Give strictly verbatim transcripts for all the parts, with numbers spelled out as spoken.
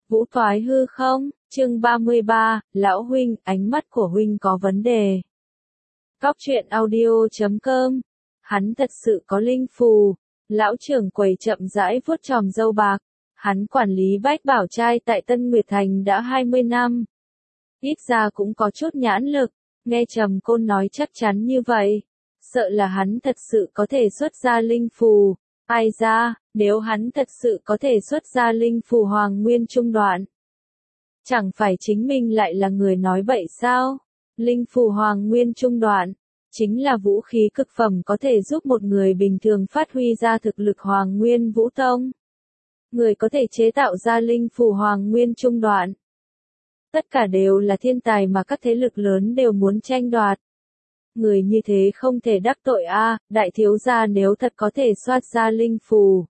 Vũ thoái hư không? Chương ba mươi ba, Lão huynh, ánh mắt của huynh có vấn đề. Cóc truyện audio chấm com. Hắn thật sự có linh phù. Lão trưởng quầy chậm rãi vuốt chòm râu bạc. Hắn quản lý Bách Bảo trai tại Tân Nguyệt Thành đã hai mươi năm. Ít ra cũng có chút nhãn lực. Nghe Trầm Côn nói chắc chắn như vậy. Sợ là hắn thật sự có thể xuất ra linh phù. Ai ra, nếu hắn thật sự có thể xuất ra linh phù Hoàng Nguyên Trung Đoạn. Chẳng phải chính mình lại là người nói bậy sao? Linh phù Hoàng Nguyên Trung Đoạn, chính là vũ khí cực phẩm có thể giúp một người bình thường phát huy ra thực lực Hoàng Nguyên Vũ Tông. Người có thể chế tạo ra linh phù Hoàng Nguyên Trung Đoạn. Tất cả đều là thiên tài mà các thế lực lớn đều muốn tranh đoạt. Người như thế không thể đắc tội a, đại thiếu gia nếu thật có thể soát ra linh phù.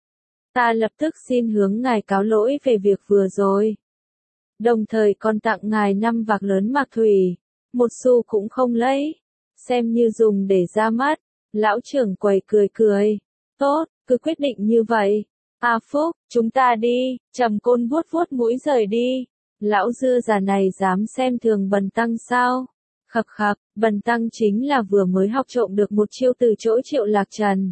Ta lập tức xin hướng ngài cáo lỗi về việc vừa rồi. Đồng thời còn tặng ngài năm vạc lớn mạc thủy, một xu cũng không lấy, xem như dùng để ra mắt. Lão trưởng quầy cười cười, tốt, cứ quyết định như vậy. A Phúc, chúng ta đi. Trầm Côn vuốt vuốt mũi rời đi. Lão dưa già này dám xem thường Bần tăng sao? Khập khập, Bần tăng chính là vừa mới học trộm được một chiêu từ chỗ Triệu Lạc Trần.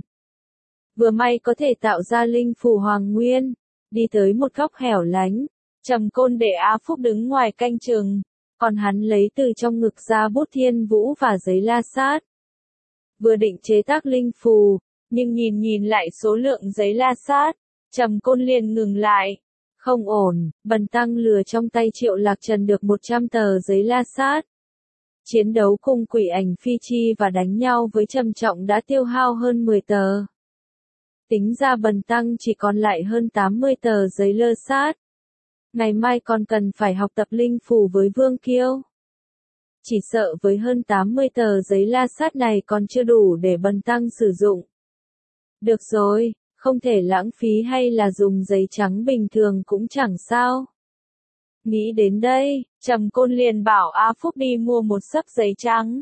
Vừa may có thể tạo ra linh phù Hoàng Nguyên, đi tới một góc hẻo lánh. Trầm Côn để A Phúc đứng ngoài canh chừng, còn hắn lấy từ trong ngực ra bút thiên vũ và giấy la sát. Vừa định chế tác linh phù, nhưng nhìn nhìn lại số lượng giấy la sát, Trầm Côn liền ngừng lại. Không ổn, Bần tăng lừa trong tay Triệu Lạc Trần được một trăm tờ giấy la sát. Chiến đấu cùng quỷ ảnh phi chi và đánh nhau với Trầm Trọng đã tiêu hao hơn mười tờ. Tính ra Bần tăng chỉ còn lại hơn tám mươi tờ giấy lơ sát. Ngày mai còn cần phải học tập linh phù với Vương Kiêu. Chỉ sợ với hơn tám mươi tờ giấy la sát này còn chưa đủ để Bần tăng sử dụng. Được rồi, không thể lãng phí hay là dùng giấy trắng bình thường cũng chẳng sao. Nghĩ đến đây, Trầm Côn liền bảo A Phúc đi mua một xấp giấy trắng.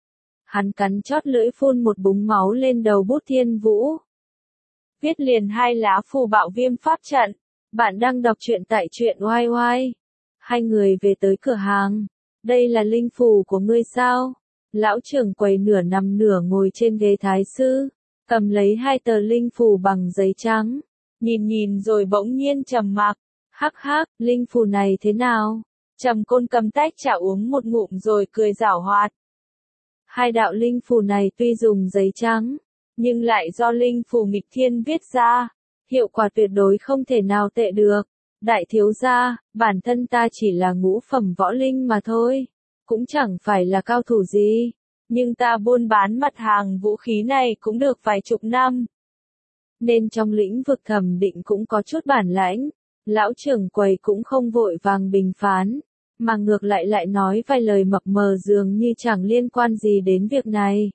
Hắn cắn chót lưỡi phun một búng máu lên đầu bút thiên vũ. Viết liền hai lá phù bạo viêm pháp trận. Bạn đang đọc truyện tại truyện oai oai. Hai người về tới cửa hàng. Đây là linh phù của ngươi sao? Lão trưởng quầy nửa nằm nửa ngồi trên ghế thái sư. Cầm lấy hai tờ linh phù bằng giấy trắng. Nhìn nhìn rồi bỗng nhiên trầm mặc. Hắc hắc, linh phù này thế nào? Trầm Côn cầm tách trà uống một ngụm rồi cười giảo hoạt. Hai đạo linh phù này tuy dùng giấy trắng, nhưng lại do linh phù nghịch thiên viết ra. Hiệu quả tuyệt đối không thể nào tệ được. Đại thiếu gia, bản thân ta chỉ là ngũ phẩm võ linh mà thôi. Cũng chẳng phải là cao thủ gì. Nhưng ta buôn bán mặt hàng vũ khí này cũng được vài chục năm. Nên trong lĩnh vực thẩm định cũng có chút bản lãnh. Lão trưởng quầy cũng không vội vàng bình phán. Mà ngược lại lại nói vài lời mập mờ dường như chẳng liên quan gì đến việc này.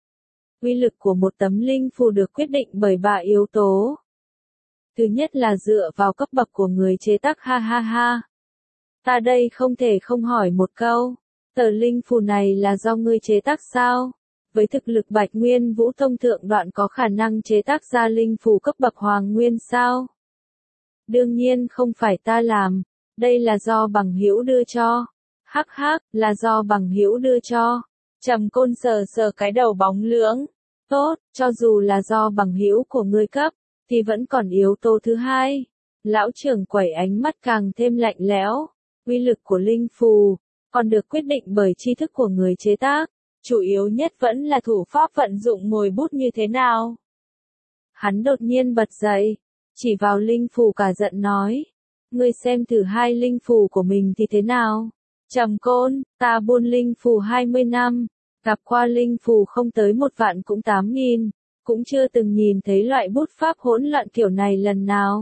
Uy lực của một tấm linh phù được quyết định bởi ba yếu tố. Thứ nhất là dựa vào cấp bậc của người chế tác ha ha ha. Ta đây không thể không hỏi một câu. Tờ linh phù này là do ngươi chế tác sao? Với thực lực Bạch Nguyên Vũ Tông thượng đoạn có khả năng chế tác ra linh phù cấp bậc Hoàng Nguyên sao? Đương nhiên không phải ta làm. Đây là do bằng hữu đưa cho. Hắc hắc, là do bằng hữu đưa cho. Trầm Côn sờ sờ cái đầu bóng lưỡng. Tốt, cho dù là do bằng hữu của ngươi cấp, thì vẫn còn yếu tố thứ hai. Lão trưởng quầy ánh mắt càng thêm lạnh lẽo. Uy lực của linh phù, còn được quyết định bởi tri thức của người chế tác. Chủ yếu nhất vẫn là thủ pháp vận dụng mồi bút như thế nào. Hắn đột nhiên bật dậy, chỉ vào linh phù cả giận nói. Ngươi xem thử hai linh phù của mình thì thế nào? Trầm Côn, ta buôn linh phù hai mươi năm, gặp qua linh phù không tới một vạn cũng tám nghìn. Cũng chưa từng nhìn thấy loại bút pháp hỗn loạn kiểu này lần nào.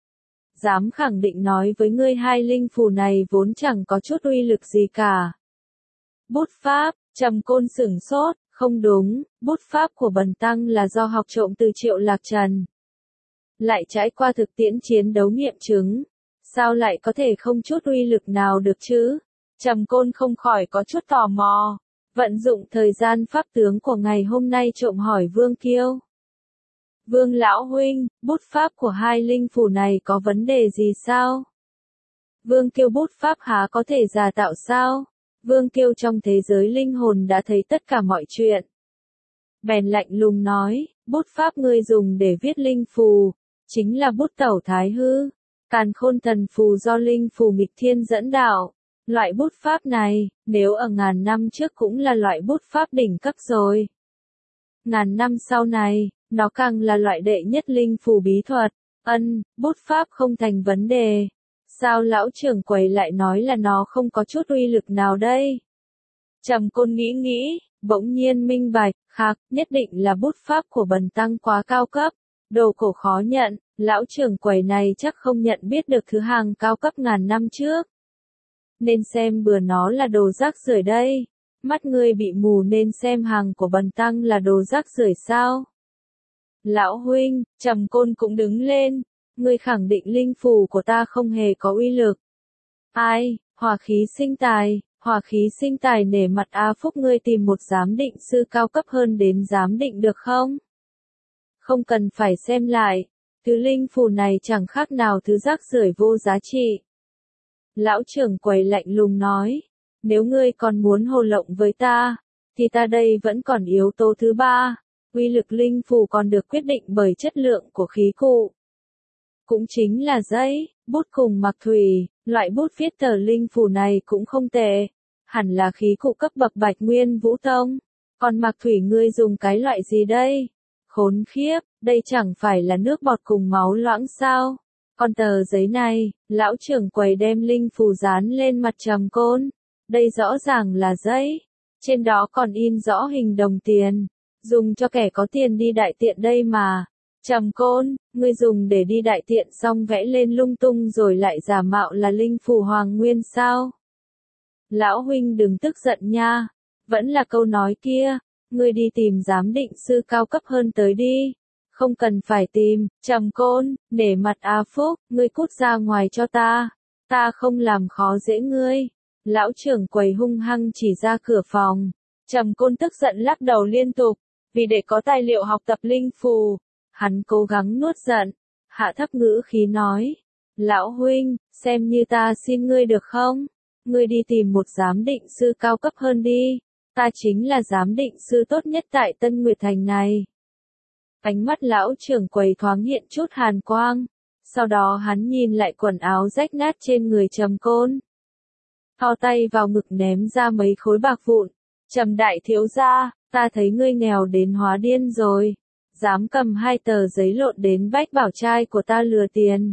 Dám khẳng định nói với ngươi hai linh phù này vốn chẳng có chút uy lực gì cả. Bút pháp, Trầm Côn sửng sốt, không đúng, bút pháp của Bần tăng là do học trộm từ Triệu Lạc Trần. Lại trải qua thực tiễn chiến đấu nghiệm chứng, sao lại có thể không chút uy lực nào được chứ? Trầm Côn không khỏi có chút tò mò. Vận dụng thời gian pháp tướng của ngày hôm nay trộm hỏi Vương Kiêu. Vương lão huynh, bút pháp của hai linh phù này có vấn đề gì sao? Vương Kiêu bút pháp há có thể giả tạo sao? Vương Kiêu trong thế giới linh hồn đã thấy tất cả mọi chuyện. Bèn lạnh lùng nói, bút pháp ngươi dùng để viết linh phù, chính là bút tẩu thái hư, càn khôn thần phù do linh phù nghịch thiên dẫn đạo. Loại bút pháp này, nếu ở ngàn năm trước cũng là loại bút pháp đỉnh cấp rồi. Ngàn năm sau này, nó càng là loại đệ nhất linh phù bí thuật. Ân, bút pháp không thành vấn đề. Sao lão trưởng quầy lại nói là nó không có chút uy lực nào đây? Trầm Côn nghĩ nghĩ, bỗng nhiên minh bạch, khắc, nhất định là bút pháp của bần tăng quá cao cấp, đồ cổ khó nhận, lão trưởng quầy này chắc không nhận biết được thứ hàng cao cấp ngàn năm trước. Nên xem bừa nó là đồ rác rưởi đây. Mắt ngươi bị mù nên xem hàng của bần tăng là đồ rác rưởi sao? Lão huynh, Trầm Côn cũng đứng lên. Ngươi khẳng định linh phù của ta không hề có uy lực. Ai, hỏa khí sinh tài, hỏa khí sinh tài nể mặt A Phúc ngươi tìm một giám định sư cao cấp hơn đến giám định được không? Không cần phải xem lại, thứ linh phù này chẳng khác nào thứ rác rưởi vô giá trị. Lão trưởng quầy lạnh lùng nói, nếu ngươi còn muốn hồ lộng với ta, thì ta đây vẫn còn yếu tố thứ ba, uy lực linh phù còn được quyết định bởi chất lượng của khí cụ. Cũng chính là giấy, bút cùng mặc thủy, loại bút viết tờ linh phù này cũng không tệ, hẳn là khí cụ cấp bậc Bạch Nguyên Vũ Tông. Còn mặc thủy ngươi dùng cái loại gì đây? Khốn khiếp, đây chẳng phải là nước bọt cùng máu loãng sao? Còn tờ giấy này, lão trưởng quầy đem linh phù dán lên mặt Trầm Côn. Đây rõ ràng là giấy, trên đó còn in rõ hình đồng tiền, dùng cho kẻ có tiền đi đại tiện đây mà. Trầm Côn, ngươi dùng để đi đại tiện xong vẽ lên lung tung rồi lại giả mạo là linh phù hoàng nguyên sao? Lão huynh đừng tức giận nha, vẫn là câu nói kia, ngươi đi tìm giám định sư cao cấp hơn tới đi. Không cần phải tìm, Trầm Côn, nể mặt A Phúc, ngươi cút ra ngoài cho ta, ta không làm khó dễ ngươi. Lão trưởng quầy hung hăng chỉ ra cửa phòng, Trầm Côn tức giận lắc đầu liên tục, vì để có tài liệu học tập linh phù. Hắn cố gắng nuốt giận, hạ thấp ngữ khí nói, lão huynh, xem như ta xin ngươi được không? Ngươi đi tìm một giám định sư cao cấp hơn đi, ta chính là giám định sư tốt nhất tại Tân Nguyệt Thành này. Ánh mắt lão trưởng quầy thoáng hiện chút hàn quang, sau đó hắn nhìn lại quần áo rách nát trên người Trầm Côn. Thò tay vào ngực ném ra mấy khối bạc vụn, Trầm đại thiếu gia, ta thấy ngươi nghèo đến hóa điên rồi. Dám cầm hai tờ giấy lộn đến Bách Bảo trai của ta lừa tiền.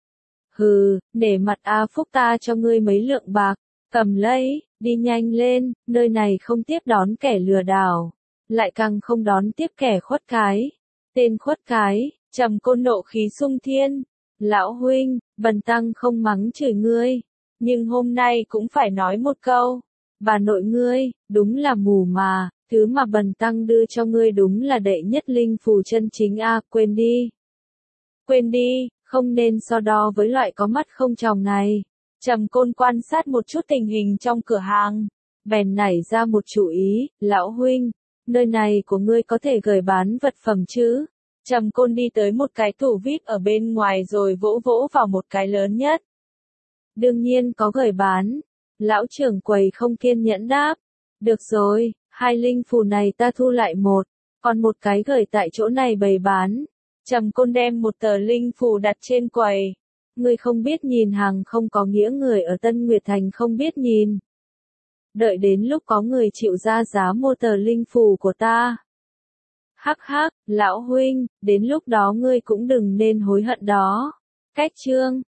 Hừ, nể mặt A Phúc ta cho ngươi mấy lượng bạc, cầm lấy, đi nhanh lên, nơi này không tiếp đón kẻ lừa đảo, lại càng không đón tiếp kẻ khuất cái. Tên khuất cái, Trầm Côn nộ khí sung thiên, lão huynh, bần tăng không mắng chửi ngươi, nhưng hôm nay cũng phải nói một câu, bà nội ngươi, đúng là mù mà. Thứ mà bần tăng đưa cho ngươi đúng là đệ nhất linh phù chân chính a, quên đi. Quên đi, không nên so đo với loại có mắt không tròng này. Trầm Côn quan sát một chút tình hình trong cửa hàng, bèn nảy ra một chủ ý, lão huynh, nơi này của ngươi có thể gửi bán vật phẩm chứ? Trầm Côn đi tới một cái tủ vê i pê ở bên ngoài rồi vỗ vỗ vào một cái lớn nhất. Đương nhiên có gửi bán. Lão trưởng quầy không kiên nhẫn đáp. Được rồi. Hai linh phù này ta thu lại một, còn một cái gửi tại chỗ này bày bán. Trầm Côn đem một tờ linh phù đặt trên quầy. Ngươi không biết nhìn hàng không có nghĩa người ở Tân Nguyệt Thành không biết nhìn. Đợi đến lúc có người chịu ra giá mua tờ linh phù của ta. Hắc hắc, lão huynh, đến lúc đó ngươi cũng đừng nên hối hận đó. Cách chương